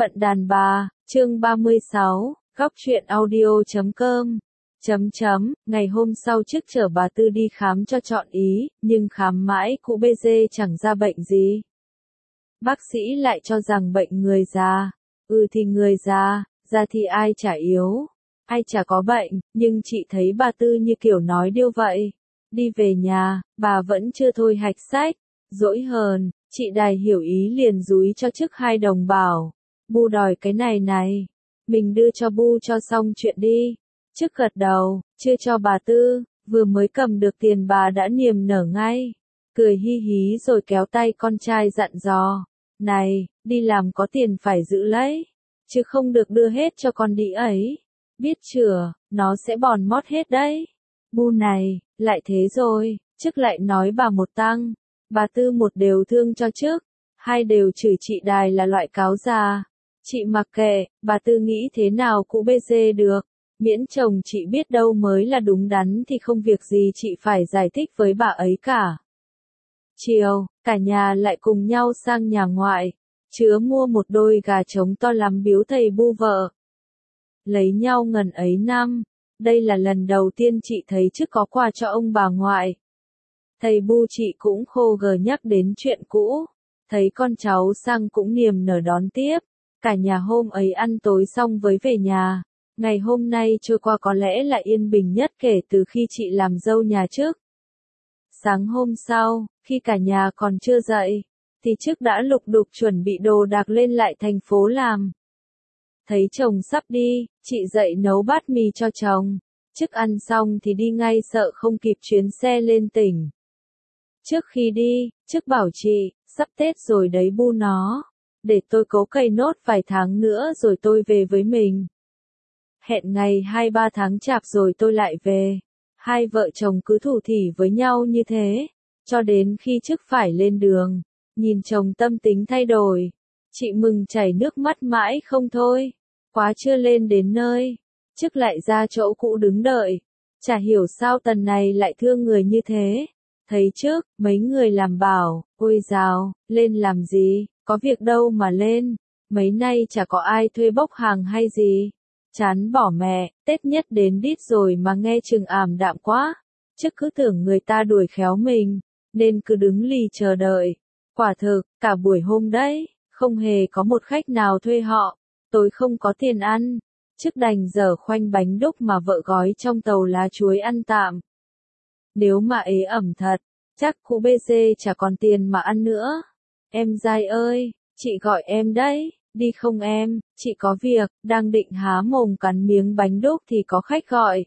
Phận đàn bà, chương 36, góc truyện audio.com. Ngày hôm sau trước chở bà Tư đi khám cho trọn ý, nhưng khám mãi cụ bê dê chẳng ra bệnh gì. Bác sĩ lại cho rằng bệnh người già. Thì người già thì ai chả yếu, ai chả có bệnh, nhưng chị thấy bà Tư như kiểu nói điêu vậy. Đi về nhà, bà vẫn chưa thôi hạch sách, dỗi hờn, chị Đài hiểu ý liền dúi cho chức 2 đồng bảo. Bu đòi cái này, mình đưa cho Bu cho xong chuyện đi. Chức gật đầu, chưa cho bà Tư, vừa mới cầm được tiền bà đã niềm nở ngay. Cười hi hí rồi kéo tay con trai dặn dò. Này, đi làm có tiền phải giữ lấy, chứ không được đưa hết cho con đĩ ấy. Biết chưa, nó sẽ bòn mót hết đấy. Bu này, lại thế rồi, Chức lại nói bà một tăng. Bà Tư một đều thương cho Chức, 2 đều chửi chị Đài là loại cáo già. Chị mặc kệ, bà Tư nghĩ thế nào cũng bê dê được. Miễn chồng chị biết đâu mới là đúng đắn thì không việc gì chị phải giải thích với bà ấy cả. Chiều, cả nhà lại cùng nhau sang nhà ngoại. Chứa mua một đôi gà trống to lắm biếu thầy Bu vợ. Lấy nhau ngần ấy năm, đây là lần đầu tiên chị thấy Chức có quà cho ông bà ngoại. Thầy Bu chị cũng khô gờ nhắc đến chuyện cũ. Thấy con cháu sang cũng niềm nở đón tiếp. Cả nhà hôm ấy ăn tối xong với về nhà. Ngày hôm nay trôi qua có lẽ là yên bình nhất kể từ khi chị làm dâu nhà Chức. Sáng hôm sau, khi cả nhà còn chưa dậy, thì Chức đã lục đục chuẩn bị đồ đạc lên lại thành phố làm. Thấy chồng sắp đi, chị dậy nấu bát mì cho chồng. Chức ăn xong thì đi ngay sợ không kịp chuyến xe lên tỉnh. Trước khi đi, Chức bảo chị, sắp Tết rồi đấy Bu nó. Để tôi cố cày nốt vài tháng nữa rồi tôi về với mình. Hẹn ngày 2-3 tháng chạp rồi tôi lại về. 2 vợ chồng cứ thủ thỉ với nhau như thế, cho đến khi Chức phải lên đường. Nhìn chồng tâm tính thay đổi, chị mừng chảy nước mắt mãi không thôi. Quá chưa lên đến nơi, Chức lại ra chỗ cũ đứng đợi. Chả hiểu sao tần này lại thương người như thế. Thấy trước, mấy người làm bảo, ôi dào, lên làm gì, có việc đâu mà lên. Mấy nay chả có ai thuê bốc hàng hay gì. Chán bỏ mẹ, Tết nhất đến đít rồi mà nghe chừng ảm đạm quá. Chức cứ tưởng người ta đuổi khéo mình, nên cứ đứng lì chờ đợi. Quả thực, cả buổi hôm đấy, không hề có một khách nào thuê họ. Tối không có tiền ăn, Chức đành dở khoanh bánh đúc mà vợ gói trong tàu lá chuối ăn tạm. Nếu mà ế ẩm thật, chắc cụ bê dê chả còn tiền mà ăn nữa. Em dai ơi, chị gọi em đấy. Đi không em, chị có việc, đang định há mồm cắn miếng bánh đúc thì có khách gọi.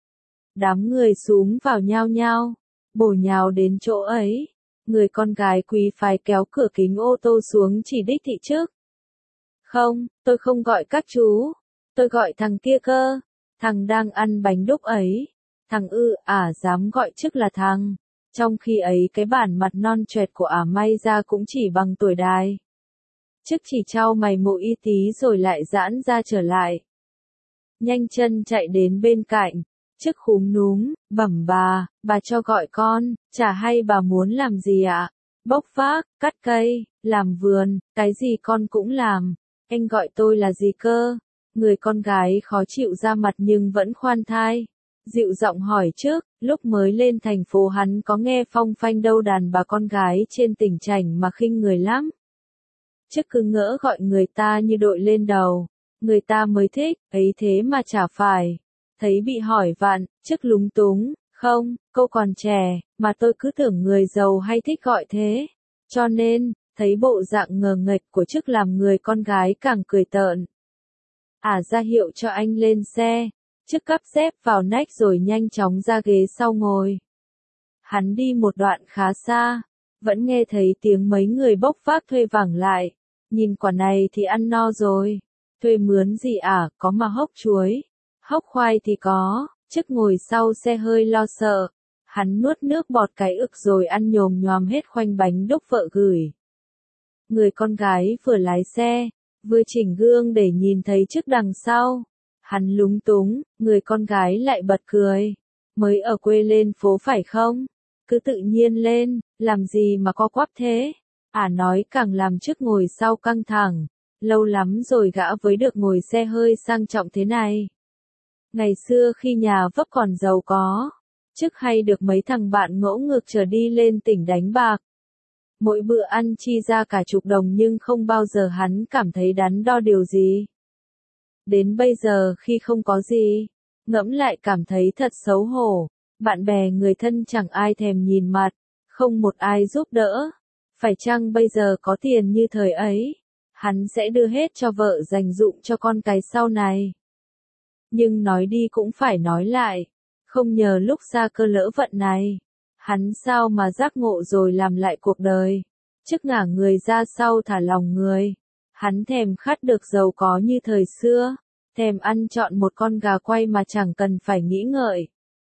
Đám người xuống vào nhao nhao, bổ nhào đến chỗ ấy. Người con gái quý phái kéo cửa kính ô tô xuống chỉ đích thị Chức. Không, tôi không gọi các chú, tôi gọi thằng kia cơ, thằng đang ăn bánh đúc ấy. Thằng dám gọi Chức là thằng, trong khi ấy cái bản mặt non choẹt của may ra cũng chỉ bằng tuổi Đài. Chức chỉ chau mày mộ y tí rồi lại giãn ra trở lại. Nhanh chân chạy đến bên cạnh, Chức khúm núm, bẩm bà cho gọi con, chả hay bà muốn làm gì ạ? Bốc vác, cắt cây, làm vườn, cái gì con cũng làm. Anh gọi tôi là gì cơ? Người con gái khó chịu ra mặt nhưng vẫn khoan thai. Dịu giọng hỏi Chức, lúc mới lên thành phố hắn có nghe phong phanh đâu đàn bà con gái trên tỉnh Chảnh mà khinh người lắm. Chức cứ ngỡ gọi người ta như đội lên đầu, người ta mới thích, ấy thế mà chả phải. Thấy bị hỏi vặn, Chức lúng túng, không, cô còn trẻ, mà tôi cứ tưởng người giàu hay thích gọi thế. Cho nên, thấy bộ dạng ngờ nghệch của Chức làm người con gái càng cười tợn. Ra hiệu cho anh lên xe, Chức cắp dép vào nách rồi nhanh chóng ra ghế sau ngồi. Hắn đi một đoạn khá xa, vẫn nghe thấy tiếng mấy người bốc vác thuê vẳng lại. Nhìn quả này thì ăn no rồi. Thuê mướn gì có mà hốc chuối. Hốc khoai thì có. Chức ngồi sau xe hơi lo sợ. Hắn nuốt nước bọt cái ực rồi ăn nhồm nhoàm hết khoanh bánh đúc vợ gửi. Người con gái vừa lái xe, vừa chỉnh gương để nhìn thấy Chức đằng sau. Hắn lúng túng, người con gái lại bật cười. Mới ở quê lên phố phải không? Cứ tự nhiên lên, làm gì mà co quắp thế? Nói càng làm Chức ngồi sau căng thẳng, Lâu lắm rồi gã mới được ngồi xe hơi sang trọng thế này. Ngày xưa khi nhà vấp còn giàu có, chức hay được mấy thằng bạn ngỗ ngược chở đi lên tỉnh đánh bạc. Mỗi bữa ăn chi ra cả chục đồng nhưng không bao giờ hắn cảm thấy đắn đo điều gì. Đến bây giờ khi không có gì, ngẫm lại cảm thấy thật xấu hổ, bạn bè người thân chẳng ai thèm nhìn mặt, không một ai giúp đỡ. Phải chăng bây giờ có tiền như thời ấy, hắn sẽ đưa hết cho vợ dành dụm cho con cái sau này. Nhưng nói đi cũng phải nói lại, không nhờ lúc xa cơ lỡ vận này, hắn sao mà giác ngộ rồi làm lại cuộc đời, chức ngả người ra sau thả lòng người. Hắn thèm khát được giàu có như thời xưa, thèm ăn trọn một con gà quay mà chẳng cần phải nghĩ ngợi.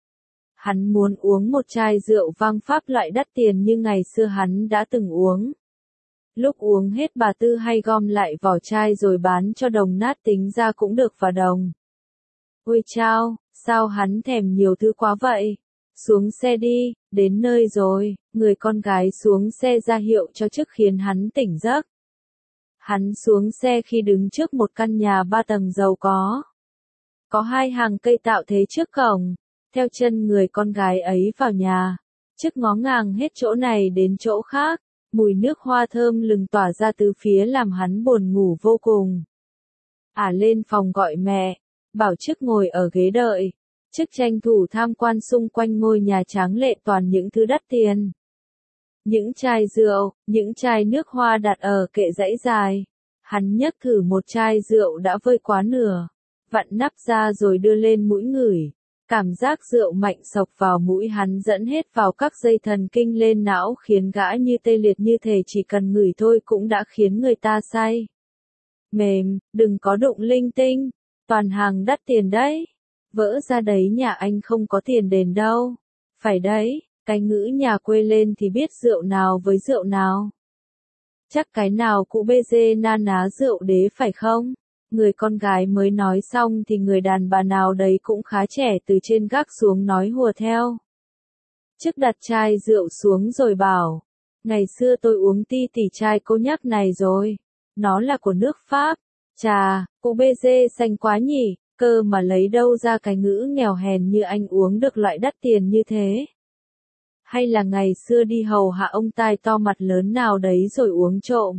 Hắn muốn uống một chai rượu vang Pháp loại đắt tiền như ngày xưa hắn đã từng uống. Lúc uống hết bà Tư hay gom lại vỏ chai rồi bán cho đồng nát tính ra cũng được vài đồng. Ôi chao, sao hắn thèm nhiều thứ quá vậy? Xuống xe đi, đến nơi rồi, người con gái xuống xe ra hiệu cho chức khiến hắn tỉnh giấc. Hắn xuống xe khi đứng trước một căn nhà 3 tầng giàu có. Có 2 hàng cây tạo thế trước cổng, theo chân người con gái ấy vào nhà. Chức ngó ngàng hết chỗ này đến chỗ khác, mùi nước hoa thơm lừng tỏa ra từ phía làm hắn buồn ngủ vô cùng. Lên phòng gọi mẹ, bảo chức ngồi ở ghế đợi. Chức tranh thủ tham quan xung quanh ngôi nhà tráng lệ toàn những thứ đắt tiền. Những chai rượu, những chai nước hoa đặt ở kệ dãy dài. Hắn nhấc thử một chai rượu đã vơi quá nửa, vặn nắp ra rồi đưa lên mũi ngửi. Cảm giác rượu mạnh xộc vào mũi hắn dẫn hết vào các dây thần kinh lên não khiến gã như tê liệt, như thể chỉ cần ngửi thôi cũng đã khiến người ta say. Mềm, đừng có đụng linh tinh, toàn hàng đắt tiền đấy. Vỡ ra đấy, nhà anh không có tiền đền đâu. Phải đấy, cái ngữ nhà quê lên thì biết rượu nào với rượu nào. Chắc cái nào cụ bê dê na ná rượu đế phải không? Người con gái mới nói xong thì người đàn bà nào đấy cũng khá trẻ từ trên gác xuống nói hùa theo. Chức đặt chai rượu xuống rồi bảo, ngày xưa tôi uống ti tỉ chai cô nhắc này rồi, nó là của nước Pháp. Chà, cụ bê dê xanh quá nhỉ, cơ mà lấy đâu ra cái ngữ nghèo hèn như anh uống được loại đắt tiền như thế. Hay là ngày xưa đi hầu hạ ông tai to mặt lớn nào đấy rồi uống trộm.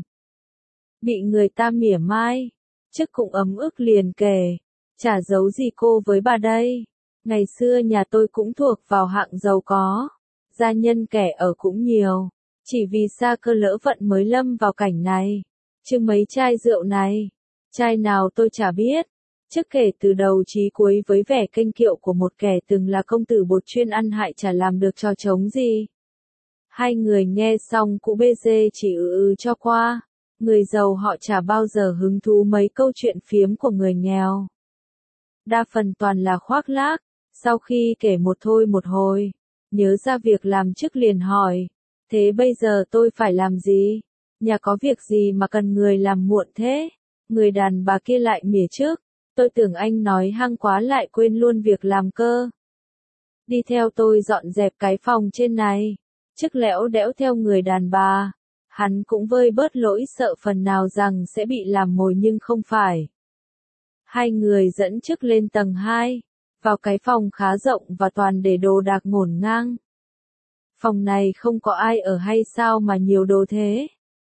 Bị người ta mỉa mai. Chức cũng ấm ức liền kể, chả giấu gì cô với bà đây. Ngày xưa nhà tôi cũng thuộc vào hạng giàu có, gia nhân kẻ ở cũng nhiều, chỉ vì xa cơ lỡ vận mới lâm vào cảnh này. Chứ mấy chai rượu này, chai nào tôi chả biết. Chức kể từ đầu chí cuối với vẻ kênh kiệu của một kẻ từng là công tử bột chuyên ăn hại chả làm được trò trống gì. Hai người nghe xong cụ bê dê chỉ cho qua. Người giàu họ chả bao giờ hứng thú mấy câu chuyện phiếm của người nghèo. Đa phần toàn là khoác lác. Sau khi kể một thôi một hồi, nhớ ra việc làm chức liền hỏi, thế bây giờ tôi phải làm gì? Nhà có việc gì mà cần người làm muộn thế? Người đàn bà kia lại mỉa trước, tôi tưởng anh nói hăng quá lại quên luôn việc làm cơ. Đi theo tôi dọn dẹp cái phòng trên này. Chức lẽo đẽo theo người đàn bà. Hắn cũng vơi bớt lỗi sợ phần nào rằng sẽ bị làm mồi nhưng không phải. Hai người dẫn chức lên tầng 2, vào cái phòng khá rộng và toàn để đồ đạc ngổn ngang. Phòng này không có ai ở hay sao mà nhiều đồ thế?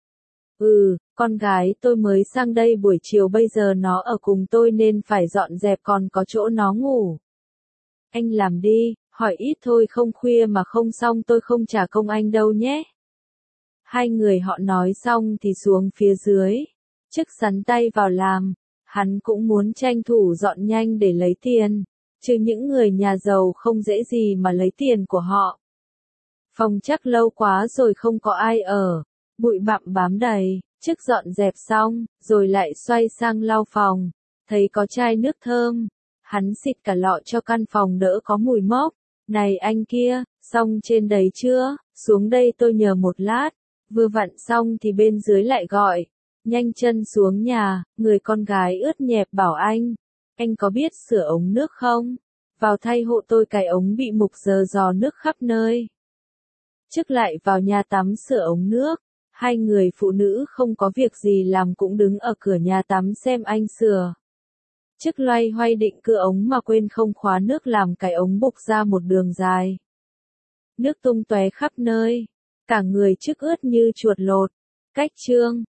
Con gái tôi mới sang đây buổi chiều bây giờ nó ở cùng tôi nên phải dọn dẹp còn có chỗ nó ngủ. Anh làm đi, hỏi ít thôi không khuya mà không xong tôi không trả công anh đâu nhé. Hai người họ nói xong thì xuống phía dưới. Chức sắn tay vào làm. Hắn cũng muốn tranh thủ dọn nhanh để lấy tiền. Chứ những người nhà giàu không dễ gì mà lấy tiền của họ. Phòng chắc lâu quá rồi không có ai ở. Bụi bặm bám đầy. Chức dọn dẹp xong, rồi lại xoay sang lau phòng. Thấy có chai nước thơm. Hắn xịt cả lọ cho căn phòng đỡ có mùi mốc. Này anh kia, xong trên đấy chưa? Xuống đây tôi nhờ một lát. Vừa vặn xong thì bên dưới lại gọi. Nhanh chân xuống nhà, người con gái ướt nhẹp bảo anh có biết sửa ống nước không? Vào thay hộ tôi cái ống bị mục giờ giò nước khắp nơi. Chức lại vào nhà tắm sửa ống nước. Hai người phụ nữ không có việc gì làm cũng đứng ở cửa nhà tắm xem anh sửa. Chiếc loay hoay định cưa ống mà quên không khóa nước làm cái ống bục ra một đường dài. Nước tung tóe khắp nơi. Cả người trước ướt như chuột lột. Cách chương